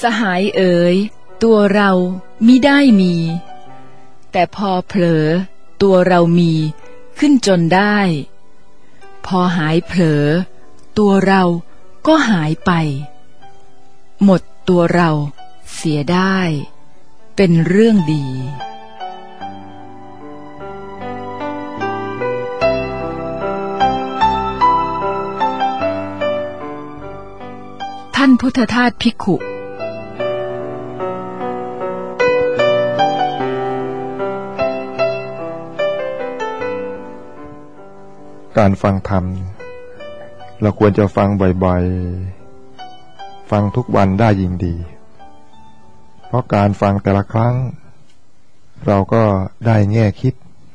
สหายเอ๋ยตัวเรามิได้มีแต่พอเผลอตัวเรามีขึ้นจนได้พอหายเผลอตัวเราก็หายไปหมดตัวเราเสียได้เป็นเรื่องดีท่านพุทธทาสภิกขุการฟังธรรมเราควรจะฟังบ่อยๆฟังทุกวันได้ยิ่งดีเพราะการฟังแต่ละครั้งเราก็ได้แง่คิด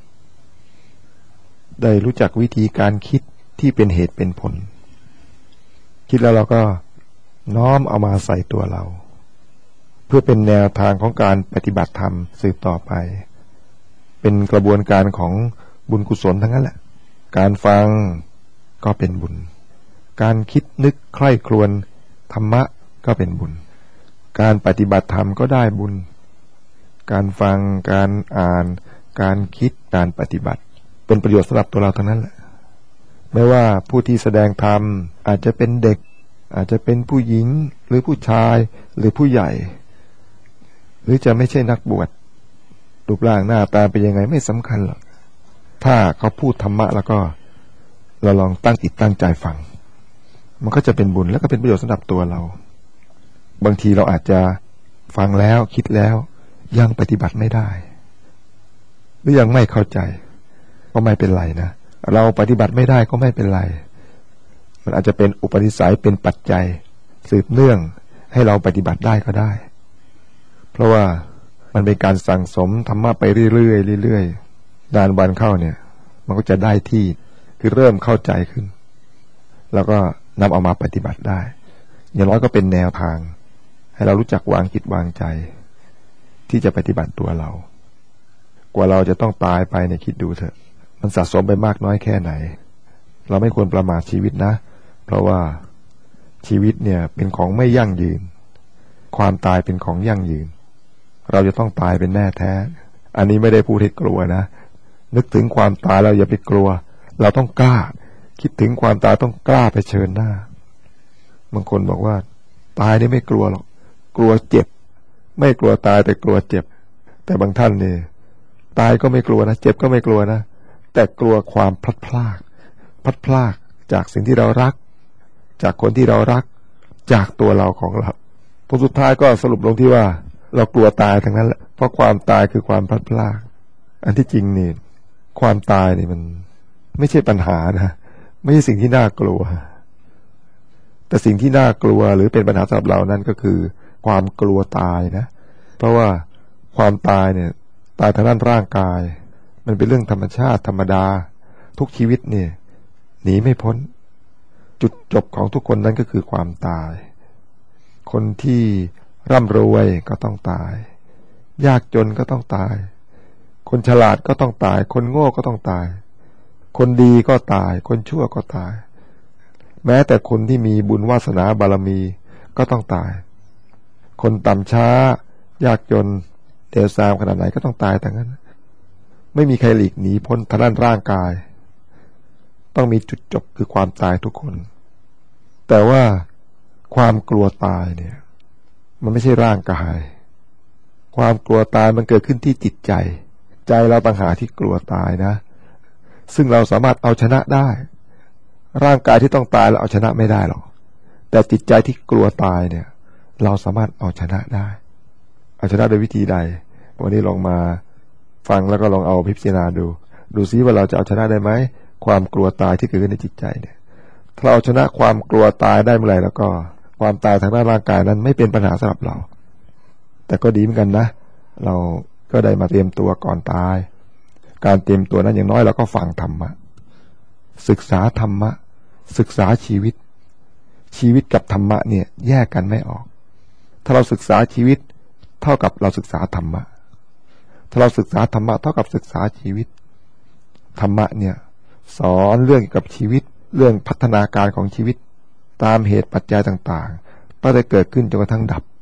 ได้รู้จักวิธีการคิดที่เป็นเหตุเป็นผลคิดแล้วเราก็น้อมเอามาใส่ตัวเราเพื่อเป็นแนวทางของการปฏิบัติธรรมสืบต่อไปเป็นกระบวนการของบุญกุศลทั้งนั้นแหละการฟังก็เป็นบุญการคิดนึกใคร่ครวญธรรมะก็เป็นบุญการปฏิบัติธรรมก็ได้บุญการฟังการอ่านการคิดการปฏิบัติเป็นประโยชน์สำหรับตัวเราทั้งนั้นแหละไม่ว่าผู้ที่แสดงธรรมอาจจะเป็นเด็กอาจจะเป็นผู้หญิงหรือผู้ชายหรือผู้ใหญ่หรือจะไม่ใช่นักบวชรูปร่างหน้าตาเป็นยังไงไม่สำคัญหรอกถ้าเขาพูดธรรมะแล้วก็เราลองตั้งจิตตั้งใจฟังมันก็จะเป็นบุญแล้วก็เป็นประโยชน์สำหรับตัวเราบางทีเราอาจจะฟังแล้วคิดแล้วยังปฏิบัติไม่ได้หรือยังไม่เข้าใจก็ไม่เป็นไรนะเราปฏิบัติไม่ได้ก็ไม่เป็นไรมันอาจจะเป็นอุปนิสัยเป็นปัจจัยสืบเนื่องให้เราปฏิบัติได้ก็ได้เพราะว่ามันเป็นการสั่งสมธรรมะไปเรื่อยๆเรื่อยๆนานวันเข้าเนี่ยมันก็จะได้ที่คือเริ่มเข้าใจขึ้นแล้วก็นำเอามาปฏิบัติได้อย่างน้อยก็เป็นแนวทางให้เรารู้จักวางจิตวางใจที่จะปฏิบัติตัวเรากว่าเราจะต้องตายไปเนี่ยคิดดูเถอะมันสะสมไปมากน้อยแค่ไหนเราไม่ควรประมาทชีวิตนะเพราะว่าชีวิตเนี่ยเป็นของไม่ยั่งยืนความตายเป็นของยั่งยืนเราจะต้องตายเป็นแน่แท้อันนี้ไม่ได้พูดให้กลัวนะนึกถึงความตายเราอย่าไปกลัวเราต้องกล้าคิดถึงความตายต้องกล้าเผชิญหน้าบางคนบอกว่าตายนี่ไม่กลัวหรอกกลัวเจ็บไม่กลัวตายแต่กลัวเจ็บแต่บางท่านเนี่ยตายก็ไม่กลัวนะเจ็บก็ไม่กลัวนะแต่กลัวความพลัดพรากจากสิ่งที่เรารักจากคนที่เรารักจากตัวเราของเราผลสุดท้ายก็สรุปลงที่ว่าเรากลัวตายทั้งนั้นแหละเพราะความตายคือความพลัดพรากอันที่จริงนี่ความตายนี่มันไม่ใช่ปัญหานะไม่ใช่สิ่งที่น่ากลัวแต่สิ่งที่น่ากลัวหรือเป็นปัญหาสำหรับเรานั้นก็คือความกลัวตายนะเพราะว่าความตายเนี่ยตายทางด้านร่างกายมันเป็นเรื่องธรรมชาติธรรมดาทุกชีวิตเนี่ยหนีไม่พ้นจุดจบของทุกคนนั้นก็คือความตายคนที่ร่ำรวยก็ต้องตายยากจนก็ต้องตายคนฉลาดก็ต้องตายคนโง่ก็ต้องตายคนดีก็ตายคนชั่วก็ตายแม้แต่คนที่มีบุญวาสนาบารมีก็ต้องตายคนต่ำช้ายากจนเลวทรามขนาดไหนก็ต้องตายแต่งั้นไม่มีใครหลีกหนีพ้นทางด้านร่างกายต้องมีจุดจบคือความตายทุกคนแต่ว่าความกลัวตายเนี่ยมันไม่ใช่ร่างกายความกลัวตายมันเกิดขึ้นที่จิตใจใจเราต่างหากที่กลัวตายนะซึ่งเราสามารถเอาชนะได้ร่างกายที่ต้องตายเราเอาชนะไม่ได้หรอกแต่จิตใจที่กลัวตายเนี่ยเราสามารถเอาชนะได้เอาชนะโดยวิธีใดวันนี้ลองมาฟังแล้วก็ลองเอาพิจารณาดูซิว่าเราจะเอาชนะได้ไหมความกลัวตายที่เกิดขึ้นในจิตใจเนี่ยถ้าเราเอาชนะความกลัวตายได้เมื่อไหร่แล้วก็ความตายทางด้านร่างกายนั้นไม่เป็นปัญหาสำหรับเราแต่ก็ดีเหมือนกันนะเราก็ได้มาเตรียมตัวก่อนตายการเตรียมตัวนั้นอย่างน้อยเราก็ฟังธรรมะศึกษาธรรมะศึกษาชีวิตกับธรรมะเนี่ยแยกกันไม่ออกถ้าเราศึกษาชีวิตเท่ากับเราศึกษาธรรมะถ้าเราศึกษาธรรมะเท่ากับศึกษาชีวิตธรรมะเนี่ยสอนเรื่องเกี่ยวกับชีวิตเรื่องพัฒนาการของชีวิตตามเหตุปัจจัยต่างๆตั้งแต่เกิดขึ้นจนกระทั่งดับ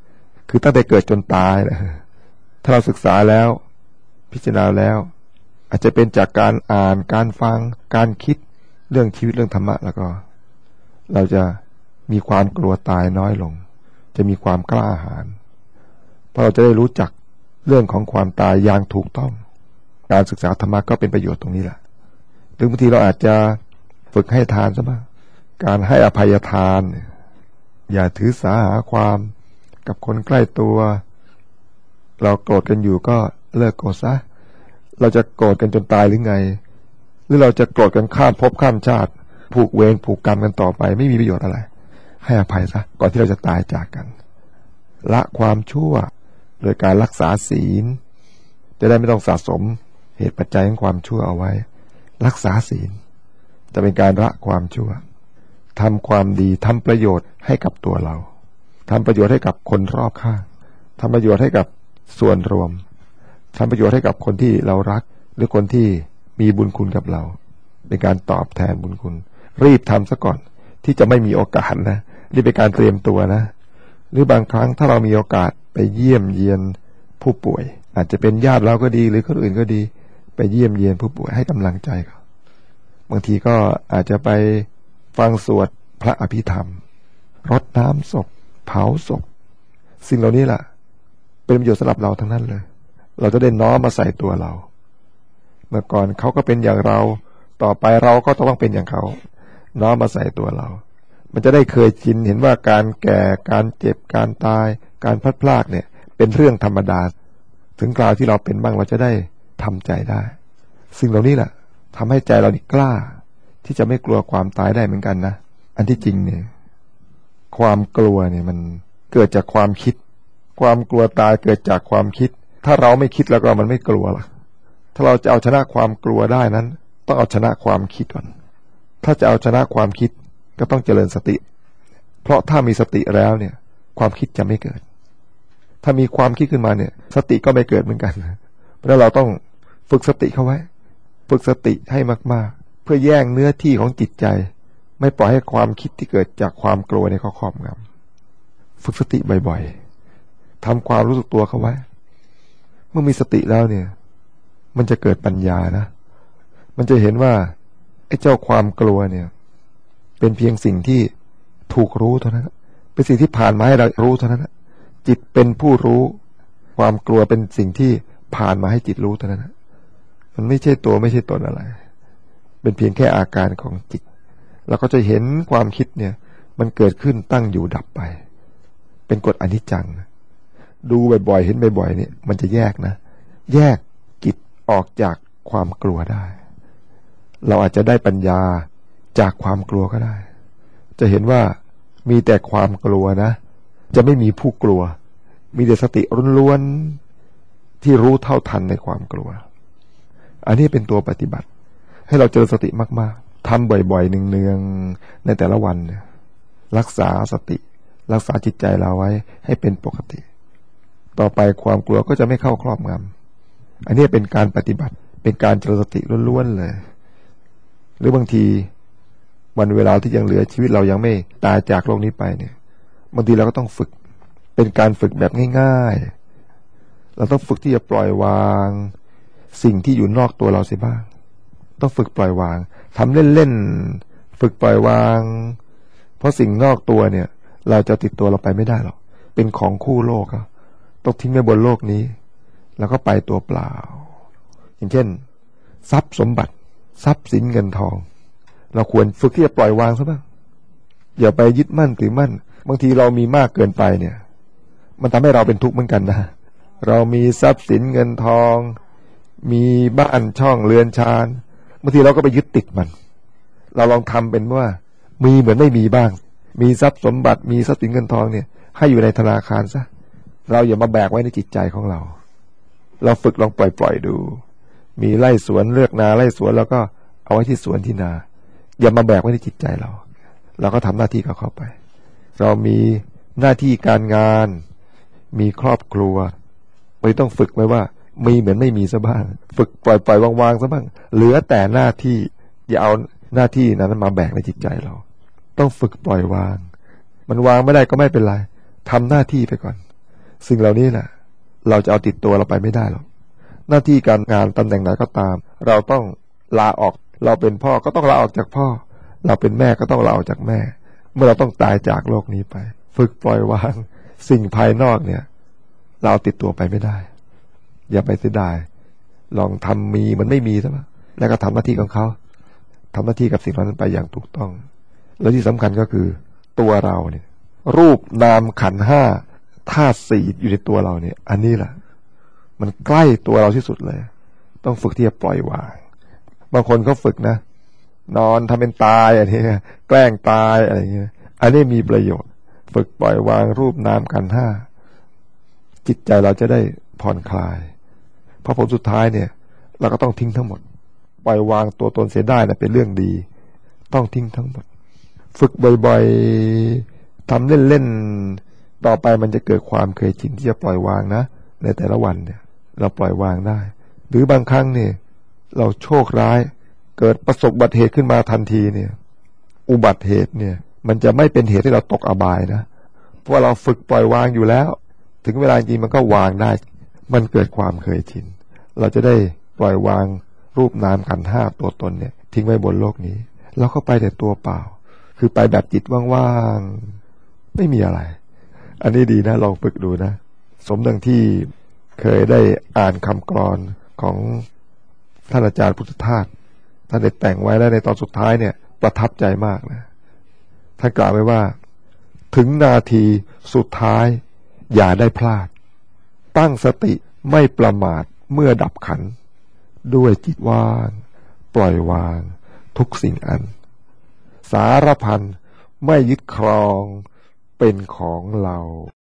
คือตั้งแต่เกิดจนตายนะถ้าเราศึกษาแล้วพิจารณาแล้วอาจจะเป็นจากการอ่านการฟังการคิดเรื่องชีวิตเรื่องธรรมะแล้วก็เราจะมีความกลัวตายน้อยลงจะมีความกล้าหาญเพราะเราจะได้รู้จักเรื่องของความตายอย่างถูกต้องการศึกษาธรรมะก็เป็นประโยชน์ตรงนี้แหละหรือบางทีเราอาจจะฝึกให้ทานซะบ้างการให้อภัยทานอย่าถือสาหาความกับคนใกล้ตัวเราโกรธกันอยู่ก็เลิกโกรธซะเราจะโกรธกันจนตายหรือไงหรือเราจะโกรธกันข้ามภพข้ามชาติผูกเวรผูกกรรมกันต่อไปไม่มีประโยชน์อะไรให้อภัยซะก่อนที่เราจะตายจากกันละความชั่วโดยการรักษาศีลจะได้ไม่ต้องสะสมเหตุปัจจัยของความชั่วเอาไว้รักษาศีลจะเป็นการละความชั่วทำความดีทำประโยชน์ให้กับตัวเราทำประโยชน์ให้กับคนรอบข้างทำประโยชน์ให้กับส่วนรวมทำประโยชน์ให้กับคนที่เรารักหรือคนที่มีบุญคุณกับเราเป็นการตอบแทนบุญคุณรีบทำซะก่อนที่จะไม่มีโอกาสนะนี่เป็นการเตรียมตัวนะหรือบางครั้งถ้าเรามีโอกาสไปเยี่ยมเยียนผู้ป่วยอาจจะเป็นญาติเราก็ดีหรือคนอื่นก็ดีไปเยี่ยมเยียนผู้ป่วยให้กำลังใจเขาบางทีก็อาจจะไปฟังสวดพระอภิธรรมรดน้ำศพเผาศพสิ่งเหล่านี้แหละเป็นประโยชน์สำหรับเราทั้งนั้นเลยเราจะได้น้อมมาใส่ตัวเราเมื่อก่อนเขาก็เป็นอย่างเราต่อไปเราก็ต้องเป็นอย่างเขาน้อมมาใส่ตัวเรามันจะได้เคยชินเห็นว่าการแก่การเจ็บการตายการพลัดพรากเนี่ยเป็นเรื่องธรรมดาถึงคราวที่เราเป็นบ้างเราจะได้ทำใจได้สิ่งเหล่านี้แหละทำให้ใจเรากล้าที่จะไม่กลัวความตายได้เหมือนกันนะอันที่จริงเนี่ยความกลัวเนี่ยมันเกิดจากความคิดความกลัวตายเกิดจากความคิดถ้าเราไม่คิดแล้วก็มันไม่กลัวหรอกถ้าเราจะเอาชนะความกลัวได้นั้นต้องเอาชนะความคิดก่อนถ้าจะเอาชนะความคิดก็ต้องเจริญสติเพราะถ้ามีสติแล้วเนี่ยความคิดจะไม่เกิดถ้ามีความคิดขึ้นมาเนี่ยสติก็ไม่เกิดเหมือนกันเพราะฉะนั้นเราต้องฝึกสติเข้าไว้ฝึกสติให้มากๆเพื่อแย่งเนื้อที่ของจิตใจไม่ปล่อยให้ความคิดที่เกิดจากความกลัวในเขาครอบงำฝึกสติบ่อยๆทำความรู้สึกตัวเข้าไว้เมื่อมีสติแล้วเนี่ยมันจะเกิดปัญญานะมันจะเห็นว่าไอ้เจ้าความกลัวเนี่ยเป็นเพียงสิ่งที่ถูกรู้เท่านั้นเป็นสิ่งที่ผ่านมาให้เรารู้เท่านั้นจิตเป็นผู้รู้ความกลัวเป็นสิ่งที่ผ่านมาให้จิตรู้เท่านั้นมันไม่ใช่ตัวไม่ใช่ตนอะไรเป็นเพียงแค่อาการของจิตเราก็จะเห็นความคิดเนี่ยมันเกิดขึ้นตั้งอยู่ดับไปเป็นกฎอนิจจังนะดูบ่อยๆเห็นบ่อยๆเนี่ยมันจะแยกนะแยกจิตออกจากความกลัวได้เราอาจจะได้ปัญญาจากความกลัวก็ได้จะเห็นว่ามีแต่ความกลัวนะจะไม่มีผู้กลัวมีแต่สติล้วนๆที่รู้เท่าทันในความกลัวอันนี้เป็นตัวปฏิบัติให้เราเจริญสติมากๆทำบ่อยๆเนืองๆในแต่ละวันเนี่ยรักษาสติรักษาจิตใจเราไว้ให้เป็นปกติต่อไปความกลัวก็จะไม่เข้าครอบงำอันนี้เป็นการปฏิบัติเป็นการเจริญสติล้วนๆเลยหรือบางทีวันเวลาที่ยังเหลือชีวิตเรายังไม่ตายจากโลกนี้ไปเนี่ยบางทีเราก็ต้องฝึกเป็นการฝึกแบบง่ายๆเราต้องฝึกที่จะปล่อยวางสิ่งที่อยู่นอกตัวเราเสียบ้างต้องฝึกปล่อยวางทำเล่นๆฝึกปล่อยวางเพราะสิ่งนอกตัวเนี่ยเราจะติดตัวเราไปไม่ได้หรอกเป็นของคู่โลกอะต้องทิ้งไว้บนโลกนี้แล้วก็ไปตัวเปล่าอย่างเช่นทรัพย์สมบัติทรัพย์สินเงินทองเราควรฝึกที่จะปล่อยวางซะบ้างอย่าไปยึดมั่นถือมั่นบางทีเรามีมากเกินไปเนี่ยมันทำให้เราเป็นทุกข์เหมือนกันนะเรามีทรัพย์สินเงินทองมีบ้านช่องเรือนชานบางทีเราก็ไปยึดติดมันเราลองทำเป็นว่ามีเหมือนไม่มีบ้างมีทรัพย์สมบัติมีทรัพย์สินเงินทองเนี่ยให้อยู่ในธนาคารซะเราอย่ามาแบกไว้ในจิตใจของเราฝึกลองปล่อยดูมีไร่สวนเลือกนาไร่สวนแล้วก็เอาไว้ที่สวนที่นาอย่ามาแบกไว้ในจิตใจเราก็ทำหน้าที่เข้าไปเรามีหน้าที่การงานมีครอบครัวไม่ต้องฝึกไว้ว่ามีเหมือนไม่มีซะบ้างฝึกปล่อยวางซะบ้างเหลือแต่หน้าที่อย่าเอาหน้าที่นั้นมาแบกในจิตใจเราต้องฝึกปล่อยวางมันวางไม่ได้ก็ไม่เป็นไรทำหน้าที่ไปก่อนสิ่งเหล่านี้แหละเราจะเอาติดตัวเราไปไม่ได้หรอกหน้าที่การงานตำแหน่งไหนก็ตามเราต้องลาออกเราเป็นพ่อก็ต้องลาออกจากพ่อเราเป็นแม่ก็ต้องลาออกจากแม่เมื่อเราต้องตายจากโลกนี้ไปฝึกปล่อยวางสิ่งภายนอกเนี่ยเราติดตัวไปไม่ได้อย่าไปเสียดายลองทำมีมันไม่มีซะแล้วก็ทำหน้าที่ของเขาทำหน้าที่กับสิ่งนั้นไปอย่างถูกต้องแล้วที่สำคัญก็คือตัวเราเนี่ยรูปนามขันธ์ห้าธาตุสี่อยู่ในตัวเราเนี่ยอันนี้แหละมันใกล้ตัวเราที่สุดเลยต้องฝึกที่จะปล่อยวางบางคนเขาฝึกนะนอนทำเป็นตายอะไรเงี้ยแกล้งตายอะไรเงี้ยอันนี้มีประโยชน์ฝึกปล่อยวางรูปนามขันธ์ห้าจิตใจเราจะได้ผ่อนคลายเพราะผลสุดท้ายเนี่ยเราก็ต้องทิ้งทั้งหมดปล่อยวางตัวตนเสียได้นะเป็นเรื่องดีต้องทิ้งทั้งหมดฝึกบ่อยๆทำเล่นๆต่อไปมันจะเกิดความเคยชินที่จะปล่อยวางนะในแต่ละวันเนี่ยเราปล่อยวางได้หรือบางครั้งเนี่ยเราโชคร้ายเกิดประสบอุบัติเหตุขึ้นมาทันทีเนี่ยอุบัติเหตุเนี่ยมันจะไม่เป็นเหตุให้เราตกอบายนะเพราะเราฝึกปล่อยวางอยู่แล้วถึงเวลาจริงมันก็วางได้มันเกิดความเคยชินเราจะได้ปล่อยวางรูปนามขันธ์ห้าตัวตนเนี่ยทิ้งไว้บนโลกนี้เราก็ไปแต่ตัวเปล่าคือไปแบบจิตว่างๆไม่มีอะไรอันนี้ดีนะลองฝึกดูนะสมดังที่เคยได้อ่านคำกลอนของท่านอาจารย์พุทธทาสท่านได้แต่งไว้แล้วในตอนสุดท้ายเนี่ยประทับใจมากนะท่านกล่าวไว้ว่าถึงนาทีสุดท้ายอย่าได้พลาดตั้งสติไม่ประมาทเมื่อดับขันธ์ด้วยจิตว่างปล่อยวางทุกสิ่งอันสารพันไม่ยึดครองเป็นของเรา